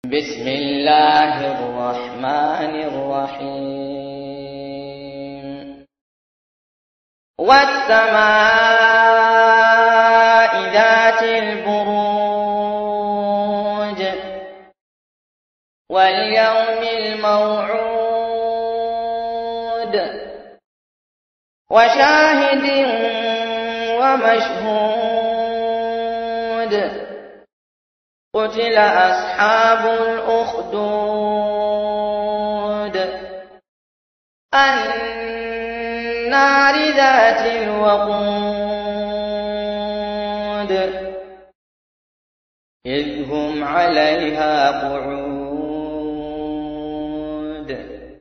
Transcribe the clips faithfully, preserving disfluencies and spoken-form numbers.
بسم الله الرحمن الرحيم والسماء ذات البروج واليوم الموعود وشاهد ومشهود قتل أصحاب الأخدود النار ذات الوقود إذ هم عليها قعود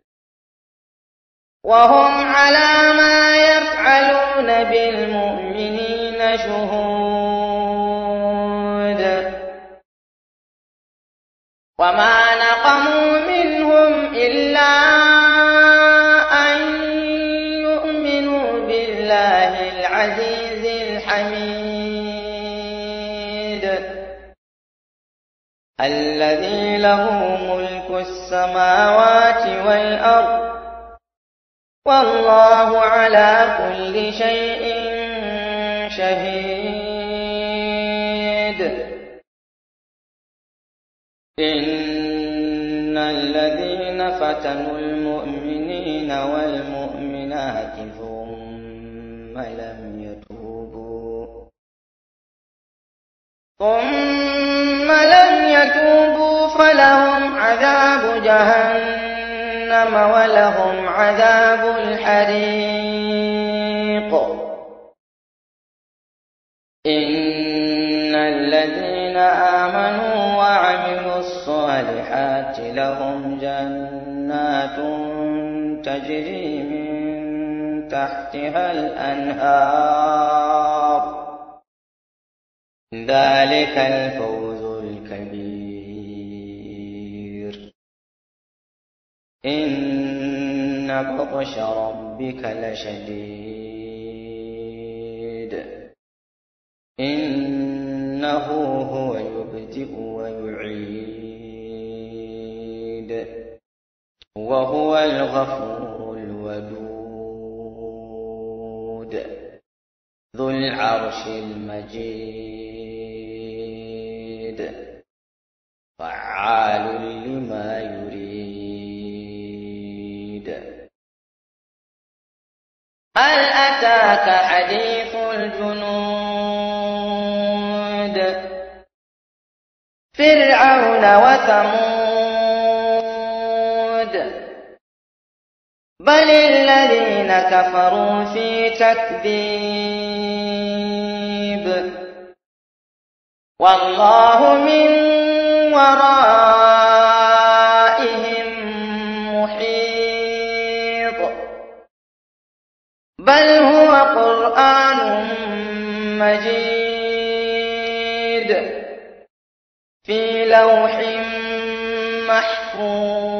وهم على ما يفعلون بالمؤمنين شهود وما نقموا منهم إلا أن يؤمنوا بالله العزيز الحميد الذي له ملك السماوات والأرض والله على كل شيء شهيد إن الذين فتنوا المؤمنين والمؤمنات ثم لم يتوبوا ثم لم يتوبوا فلهم عذاب جهنم ولهم عذاب الحريق إن الذين آمنوا وعملوا الصالحات لهم جنات تجري من تحتها الأنهار ذلك الفوز الكبير إن بطش ربك لشديد إنه هو يبدئ ويعيد وهو الغفور الودود ذو العرش المجيد فعال لما يريد هل أتاك حديث الجنود فرعون وثمود بل الذين كفروا في تكذيب والله من ورائهم محيط بل هو قرآن مجيد في لوح محفوظ